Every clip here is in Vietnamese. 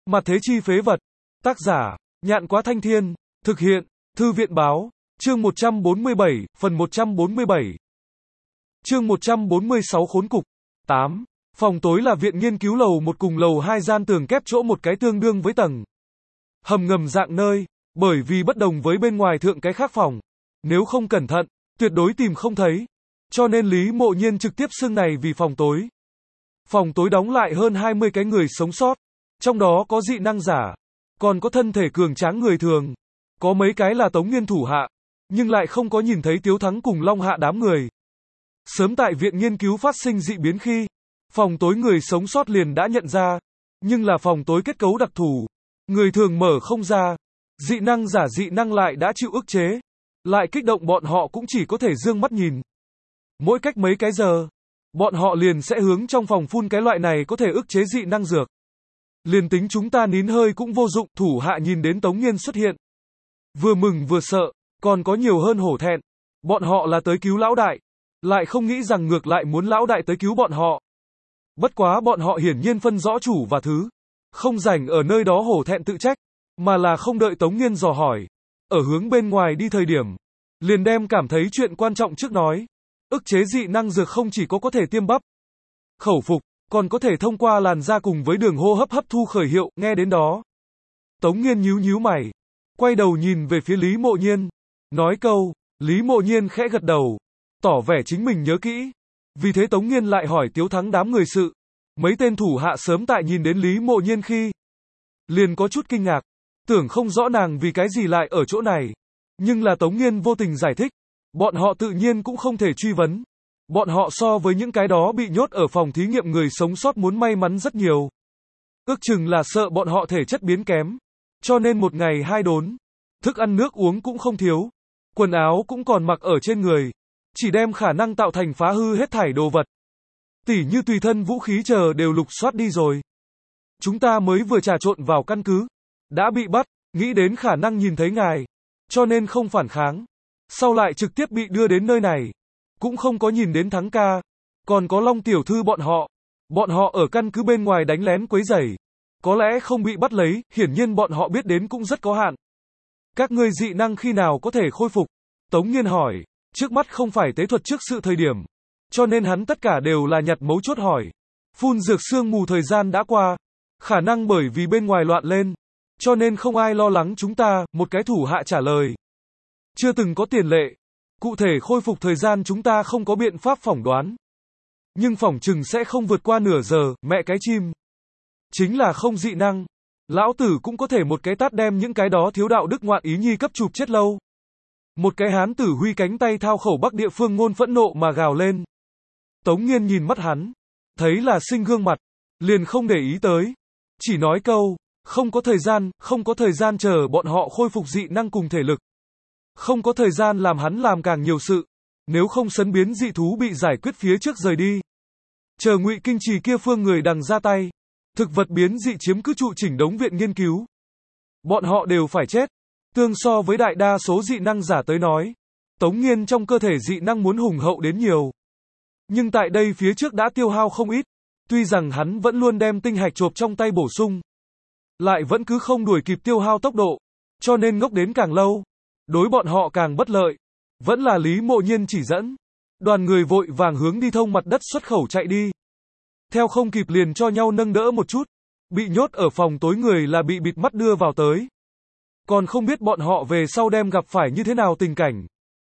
Mặt thế chi phế vật. Tác giả, Nhạn Quá Thanh Thiên. Thực hiện, Thư viện báo. Chương 147, phần 147. Chương 146 khốn cục. 8. Phòng tối là viện nghiên cứu lầu 1 cùng lầu 2 gian tường kép chỗ một cái tương đương với tầng hầm ngầm dạng nơi, bởi vì bất đồng với bên ngoài thượng cái khác phòng. Nếu không cẩn thận, tuyệt đối tìm không thấy. Cho nên Lý Mộ Nhiên trực tiếp xưng này vì phòng tối. Phòng tối đóng lại hơn 20 cái người sống sót. Trong đó có dị năng giả, còn có thân thể cường tráng người thường. Có mấy cái là Tống Nghiên thủ hạ, nhưng lại không có nhìn thấy Tiếu Thắng cùng Long Hạ đám người. Sớm tại viện nghiên cứu phát sinh dị biến khi, phòng tối người sống sót liền đã nhận ra, nhưng là phòng tối kết cấu đặc thù, người thường mở không ra, dị năng giả dị năng lại đã chịu ức chế, lại kích động bọn họ cũng chỉ có thể dương mắt nhìn. Mỗi cách mấy cái giờ, bọn họ liền sẽ hướng trong phòng phun cái loại này có thể ức chế dị năng dược. Liền tính chúng ta nín hơi cũng vô dụng, thủ hạ nhìn đến Tống Nghiên xuất hiện. Vừa mừng vừa sợ, còn có nhiều hơn hổ thẹn. Bọn họ là tới cứu lão đại, lại không nghĩ rằng ngược lại muốn lão đại tới cứu bọn họ. Bất quá bọn họ hiển nhiên phân rõ chủ và thứ, không rảnh ở nơi đó hổ thẹn tự trách, mà là không đợi Tống Nghiên dò hỏi. Ở hướng bên ngoài đi thời điểm, liền đem cảm thấy chuyện quan trọng trước nói. Ức chế dị năng dược không chỉ có thể tiêm bắp, khẩu phục, còn có thể thông qua làn da cùng với đường hô hấp hấp thu khởi hiệu, nghe đến đó. Tống Nghiên nhíu mày, quay đầu nhìn về phía Lý Mộ Nhiên, nói câu, Lý Mộ Nhiên khẽ gật đầu, tỏ vẻ chính mình nhớ kỹ. Vì thế Tống Nghiên lại hỏi Tiếu Thắng đám người sự. Mấy tên thủ hạ sớm tại nhìn đến Lý Mộ Nhiên khi, liền có chút kinh ngạc, tưởng không rõ nàng vì cái gì lại ở chỗ này. Nhưng là Tống Nghiên vô tình giải thích, bọn họ tự nhiên cũng không thể truy vấn. Bọn họ so với những cái đó bị nhốt ở phòng thí nghiệm người sống sót muốn may mắn rất nhiều. Ước chừng là sợ bọn họ thể chất biến kém, cho nên một ngày 2 đốn, thức ăn nước uống cũng không thiếu, quần áo cũng còn mặc ở trên người, chỉ đem khả năng tạo thành phá hư hết thảy đồ vật. Tỉ như tùy thân vũ khí chờ đều lục soát đi rồi. Chúng ta mới vừa trà trộn vào căn cứ, đã bị bắt, nghĩ đến khả năng nhìn thấy ngài, cho nên không phản kháng. Sau lại trực tiếp bị đưa đến nơi này, cũng không có nhìn đến Thắng ca, còn có Long tiểu thư bọn họ. Bọn họ ở căn cứ bên ngoài đánh lén quấy rầy, có lẽ không bị bắt lấy, hiển nhiên bọn họ biết đến cũng rất có hạn. Các ngươi dị năng khi nào có thể khôi phục? Tống Nghiên hỏi, trước mắt không phải tế thuật trước sự thời điểm, cho nên hắn tất cả đều là nhặt mấu chốt hỏi. Phun dược sương mù thời gian đã qua, khả năng bởi vì bên ngoài loạn lên, cho nên không ai lo lắng chúng ta, một cái thủ hạ trả lời. Chưa từng có tiền lệ, cụ thể khôi phục thời gian chúng ta không có biện pháp phỏng đoán. Nhưng phỏng chừng sẽ không vượt qua nửa giờ, mẹ cái chim. Chính là không dị năng. Lão tử cũng có thể một cái tát đem những cái đó thiếu đạo đức ngoạn ý nhi cấp chụp chết lâu. Một cái hán tử huy cánh tay thao khẩu Bắc địa phương ngôn phẫn nộ mà gào lên. Tống Nghiên nhìn mắt hắn, thấy là sinh gương mặt, liền không để ý tới. Chỉ nói câu, không có thời gian chờ bọn họ khôi phục dị năng cùng thể lực. Không có thời gian làm hắn làm càng nhiều sự, nếu không sấn biến dị thú bị giải quyết phía trước rời đi. Chờ Ngụy Kinh Trì kia phương người đằng ra tay, thực vật biến dị chiếm cứ trụ chỉnh đống viện nghiên cứu. Bọn họ đều phải chết. Tương so với đại đa số dị năng giả tới nói, Tống Nghiên trong cơ thể dị năng muốn hùng hậu đến nhiều. Nhưng tại đây phía trước đã tiêu hao không ít, tuy rằng hắn vẫn luôn đem tinh hạch chộp trong tay bổ sung, lại vẫn cứ không đuổi kịp tiêu hao tốc độ, cho nên ngốc đến càng lâu, đối bọn họ càng bất lợi. Vẫn là Lý Mộ Nhiên chỉ dẫn, đoàn người vội vàng hướng đi thông mặt đất xuất khẩu chạy đi. Theo không kịp liền cho nhau nâng đỡ một chút, bị nhốt ở phòng tối người là bị bịt mắt đưa vào tới. Còn không biết bọn họ về sau đem gặp phải như thế nào tình cảnh.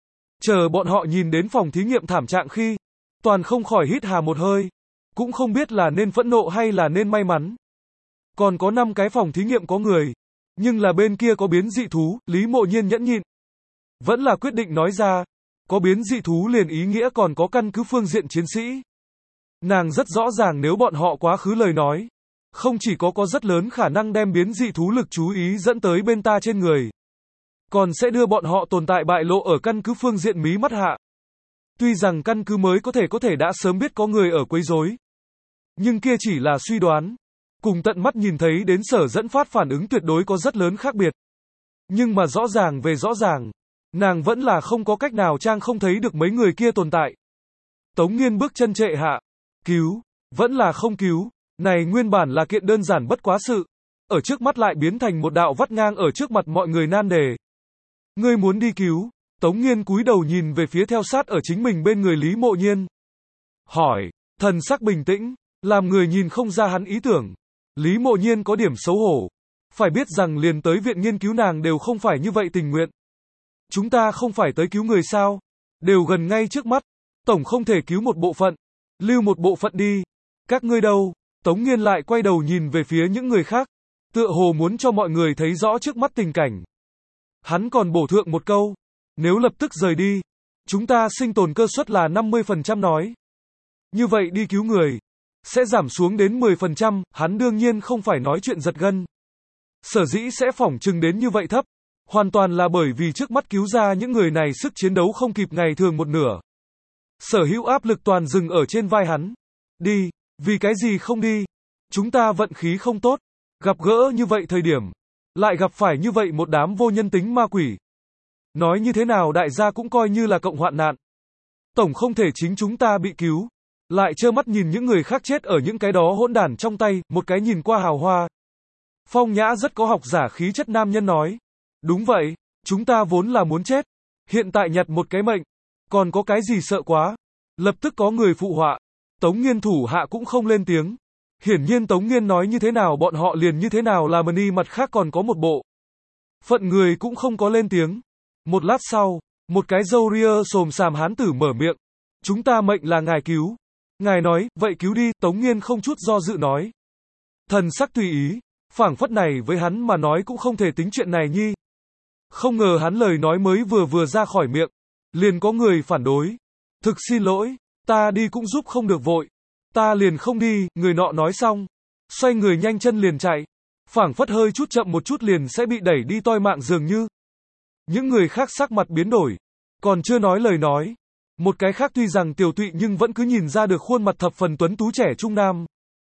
Chờ bọn họ nhìn đến phòng thí nghiệm thảm trạng khi, toàn không khỏi hít hà một hơi, cũng không biết là nên phẫn nộ hay là nên may mắn. Còn có 5 cái phòng thí nghiệm có người, nhưng là bên kia có biến dị thú, Lý Mộ Nhiên nhẫn nhịn. Vẫn là quyết định nói ra, có biến dị thú liền ý nghĩa còn có căn cứ phương diện chiến sĩ. Nàng rất rõ ràng nếu bọn họ quá khứ lời nói, không chỉ có rất lớn khả năng đem biến dị thú lực chú ý dẫn tới bên ta trên người, còn sẽ đưa bọn họ tồn tại bại lộ ở căn cứ phương diện mí mắt hạ. Tuy rằng căn cứ mới có thể đã sớm biết có người ở quấy rối, nhưng kia chỉ là suy đoán, cùng tận mắt nhìn thấy đến sở dẫn phát phản ứng tuyệt đối có rất lớn khác biệt. Nhưng mà rõ ràng về rõ ràng, nàng vẫn là không có cách nào trang không thấy được mấy người kia tồn tại. Tống Nghiên bước chân trệ hạ, cứu, vẫn là không cứu, này nguyên bản là kiện đơn giản bất quá sự. ở trước mắt lại biến thành một đạo vắt ngang ở trước mặt mọi người nan đề. Ngươi muốn đi cứu? Tống Nghiên cúi đầu nhìn về phía theo sát ở chính mình bên người Lý Mộ Nhiên. Hỏi, thần sắc bình tĩnh, làm người nhìn không ra hắn ý tưởng. Lý Mộ Nhiên có điểm xấu hổ. Phải biết rằng liền tới viện nghiên cứu nàng đều không phải như vậy tình nguyện. Chúng ta không phải tới cứu người sao? Đều gần ngay trước mắt. Tổng không thể cứu một bộ phận. Lưu một bộ phận đi. Các ngươi đâu? Tống Nghiên lại quay đầu nhìn về phía những người khác. Tựa hồ muốn cho mọi người thấy rõ trước mắt tình cảnh. Hắn còn bổ thượng một câu. Nếu lập tức rời đi, chúng ta sinh tồn cơ suất là 50% nói. Như vậy đi cứu người, sẽ giảm xuống đến 10%, hắn đương nhiên không phải nói chuyện giật gân. Sở dĩ sẽ phỏng chừng đến như vậy thấp, hoàn toàn là bởi vì trước mắt cứu ra những người này sức chiến đấu không kịp ngày thường một nửa. Sở hữu áp lực toàn dừng ở trên vai hắn. Đi, vì cái gì không đi? Chúng ta vận khí không tốt, gặp gỡ như vậy thời điểm, lại gặp phải như vậy một đám vô nhân tính ma quỷ. Nói như thế nào đại gia cũng coi như là cộng hoạn nạn. Tổng không thể chính chúng ta bị cứu, lại trơ mắt nhìn những người khác chết ở những cái đó hỗn đản trong tay, một cái nhìn qua hào hoa. Phong Nhã rất có học giả khí chất nam nhân nói. Đúng vậy, chúng ta vốn là muốn chết. Hiện tại nhặt một cái mệnh, còn có cái gì sợ quá. Lập tức có người phụ họa. Tống Nghiên thủ hạ cũng không lên tiếng. Hiển nhiên Tống Nghiên nói như thế nào bọn họ liền như thế nào là mani mặt khác còn có một bộ. Phận người cũng không có lên tiếng. Một lát sau, một cái râu ria xồm xàm hán tử mở miệng. Chúng ta mệnh là ngài cứu. Ngài nói, vậy cứu đi, Tống Nghiên không chút do dự nói. Thần sắc tùy ý, phảng phất này với hắn mà nói cũng không thể tính chuyện này nhi. Không ngờ hắn lời nói mới vừa ra khỏi miệng, liền có người phản đối. Thực xin lỗi, ta đi cũng giúp không được vội. Ta liền không đi, người nọ nói xong. Xoay người nhanh chân liền chạy. Phảng phất hơi chút chậm một chút liền sẽ bị đẩy đi toi mạng dường như. Những người khác sắc mặt biến đổi, còn chưa nói lời nói. Một cái khác tuy rằng tiều tụy nhưng vẫn cứ nhìn ra được khuôn mặt thập phần tuấn tú trẻ trung nam.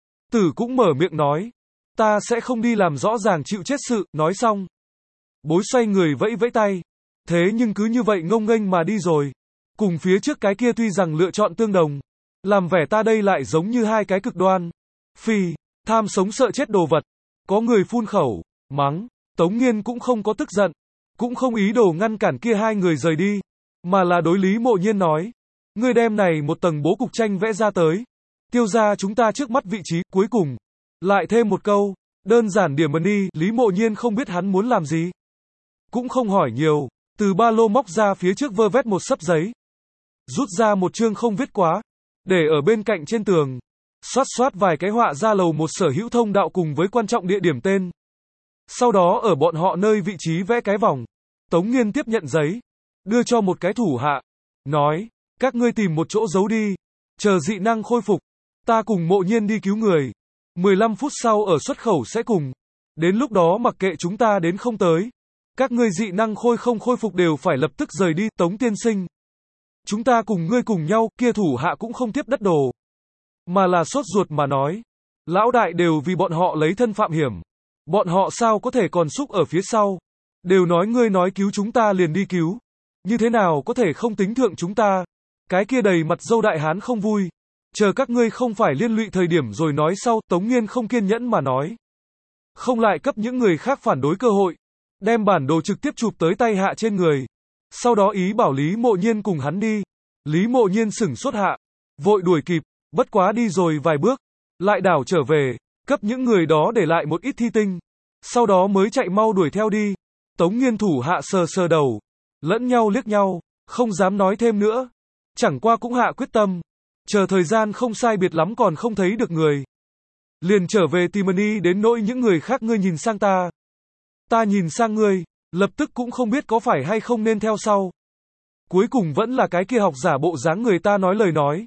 Tử cũng mở miệng nói, ta sẽ không đi làm rõ ràng chịu chết sự, nói xong. Bối xoay người vẫy vẫy tay, thế nhưng cứ như vậy ngông nghênh mà đi rồi. Cùng phía trước cái kia tuy rằng lựa chọn tương đồng, làm vẻ ta đây lại giống như hai cái cực đoan. Phi, tham sống sợ chết đồ vật. Có người phun khẩu, mắng, Tống Nghiên cũng không có tức giận, cũng không ý đồ ngăn cản kia hai người rời đi, mà là đối Lý Mộ Nhiên nói, ngươi đem này một tầng bố cục tranh vẽ ra tới, tiêu ra chúng ta trước mắt vị trí, cuối cùng, lại thêm một câu, đơn giản điểm đi, Lý Mộ Nhiên không biết hắn muốn làm gì, cũng không hỏi nhiều, từ ba lô móc ra phía trước vơ vét một xấp giấy, rút ra một chương không viết quá, để ở bên cạnh trên tường, xoát vài cái họa ra lầu một sở hữu thông đạo cùng với quan trọng địa điểm tên. Sau đó ở bọn họ nơi vị trí vẽ cái vòng, Tống Nghiên tiếp nhận giấy, đưa cho một cái thủ hạ, nói, các ngươi tìm một chỗ giấu đi, chờ dị năng khôi phục, ta cùng Mộ Nhiên đi cứu người, 15 phút sau ở xuất khẩu sẽ cùng, đến lúc đó mặc kệ chúng ta đến không tới, các ngươi dị năng không khôi phục đều phải lập tức rời đi, Tống tiên sinh. Chúng ta cùng ngươi cùng nhau, kia thủ hạ cũng không tiếp đất đồ, mà là sốt ruột mà nói, lão đại đều vì bọn họ lấy thân phạm hiểm. Bọn họ sao có thể còn xúc ở phía sau? Đều nói ngươi nói cứu chúng ta liền đi cứu. Như thế nào có thể không tính thượng chúng ta? Cái kia đầy mặt dâu đại hán không vui. Chờ các ngươi không phải liên lụy thời điểm rồi nói sau, Tống Nghiên không kiên nhẫn mà nói. Không lại cấp những người khác phản đối cơ hội. Đem bản đồ trực tiếp chụp tới tay hạ trên người. Sau đó ý bảo Lý Mộ Nhiên cùng hắn đi. Lý Mộ Nhiên sửng sốt hạ. Vội đuổi kịp, bất quá đi rồi vài bước. Lại đảo trở về. Cấp những người đó để lại một ít thi tinh, sau đó mới chạy mau đuổi theo đi. Tống Nghiên thủ hạ sờ đầu, lẫn nhau liếc nhau, không dám nói thêm nữa. Chẳng qua cũng hạ quyết tâm, chờ thời gian không sai biệt lắm còn không thấy được người. Liền trở về tìm đi đến nỗi những người khác ngươi nhìn sang ta. Ta nhìn sang ngươi, lập tức cũng không biết có phải hay không nên theo sau. Cuối cùng vẫn là cái kia học giả bộ dáng người ta nói lời nói.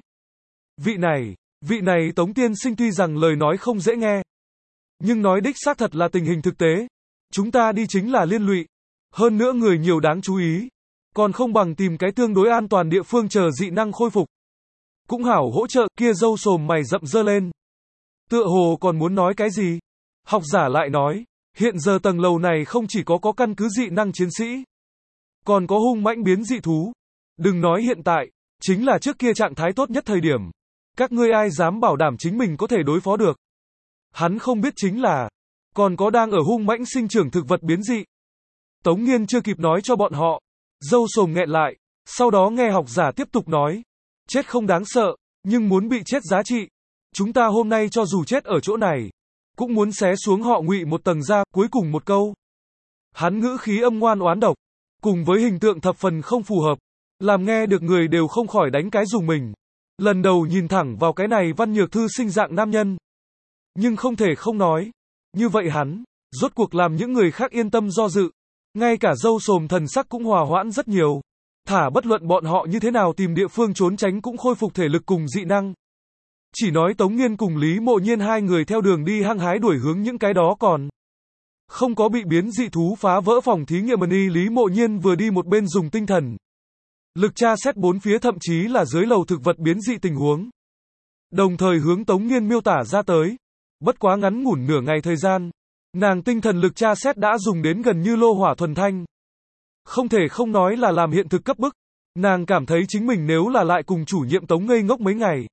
Vị này Tống tiên sinh tuy rằng lời nói không dễ nghe, nhưng nói đích xác thật là tình hình thực tế. Chúng ta đi chính là liên lụy. Hơn nữa người nhiều đáng chú ý. Còn không bằng tìm cái tương đối an toàn địa phương chờ dị năng khôi phục. Cũng hảo hỗ trợ, kia râu sồm mày rậm dơ lên. Tựa hồ còn muốn nói cái gì? Học giả lại nói, hiện giờ tầng lầu này không chỉ có căn cứ dị năng chiến sĩ, còn có hung mãnh biến dị thú. Đừng nói hiện tại, chính là trước kia trạng thái tốt nhất thời điểm. Các ngươi ai dám bảo đảm chính mình có thể đối phó được? Hắn không biết chính là, còn có đang ở hung mãnh sinh trưởng thực vật biến dị. Tống Nghiên chưa kịp nói cho bọn họ, Dâu Sồm nghẹn lại, sau đó nghe học giả tiếp tục nói. Chết không đáng sợ, nhưng muốn bị chết giá trị. Chúng ta hôm nay cho dù chết ở chỗ này, cũng muốn xé xuống họ Ngụy một tầng ra, cuối cùng một câu. Hắn ngữ khí âm ngoan oán độc, cùng với hình tượng thập phần không phù hợp, làm nghe được người đều không khỏi đánh cái rùng mình. Lần đầu nhìn thẳng vào cái này Văn Nhược Thư sinh dạng nam nhân. Nhưng không thể không nói, như vậy hắn, rốt cuộc làm những người khác yên tâm do dự. Ngay cả Dâu Sồm thần sắc cũng hòa hoãn rất nhiều. Thả bất luận bọn họ như thế nào tìm địa phương trốn tránh cũng khôi phục thể lực cùng dị năng. Chỉ nói Tống Nghiên cùng Lý Mộ Nhiên hai người theo đường đi hăng hái đuổi hướng những cái đó còn không có bị biến dị thú phá vỡ phòng thí nghiệm y. Lý Mộ Nhiên vừa đi một bên dùng tinh thần lực tra xét bốn phía, thậm chí là dưới lầu thực vật biến dị tình huống. Đồng thời hướng Tống Nghiên miêu tả ra tới. Bất quá ngắn ngủn nửa ngày thời gian, nàng tinh thần lực tra xét đã dùng đến gần như lô hỏa thuần thanh. Không thể không nói là làm hiện thực cấp bức. Nàng cảm thấy chính mình nếu là lại cùng chủ nhiệm Tống ngây ngốc mấy ngày,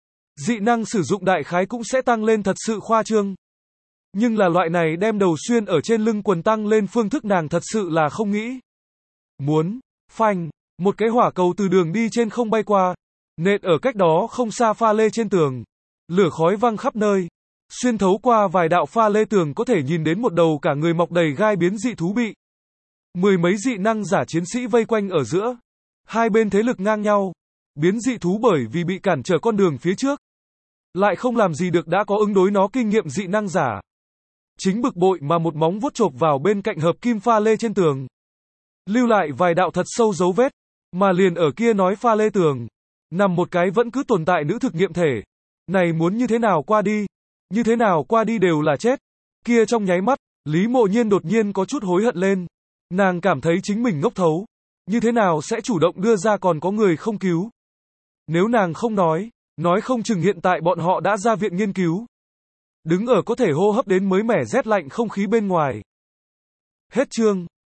dị năng sử dụng đại khái cũng sẽ tăng lên thật sự khoa trương. Nhưng là loại này đem đầu xuyên ở trên lưng quần tăng lên phương thức nàng thật sự là không nghĩ. Muốn, phanh, một cái hỏa cầu từ đường đi trên không bay qua, nện ở cách đó không xa pha lê trên tường. Lửa khói văng khắp nơi. Xuyên thấu qua vài đạo pha lê tường có thể nhìn đến một đầu cả người mọc đầy gai biến dị thú bị mười mấy dị năng giả chiến sĩ vây quanh ở giữa. Hai bên thế lực ngang nhau. Biến dị thú bởi vì bị cản trở con đường phía trước, lại không làm gì được đã có ứng đối nó kinh nghiệm dị năng giả. Chính bực bội mà một móng vuốt chộp vào bên cạnh hợp kim pha lê trên tường, lưu lại vài đạo thật sâu dấu vết. Mà liền ở kia nói pha lê tường, nằm một cái vẫn cứ tồn tại nữ thực nghiệm thể. Này muốn như thế nào qua đi? Như thế nào qua đi đều là chết. Kia trong nháy mắt, Lý Mộ Nhiên đột nhiên có chút hối hận lên. Nàng cảm thấy chính mình ngốc thấu. Như thế nào sẽ chủ động đưa ra còn có người không cứu? Nếu nàng không nói không chừng hiện tại bọn họ đã ra viện nghiên cứu. Đứng ở có thể hô hấp đến mới mẻ rét lạnh không khí bên ngoài. Hết chương.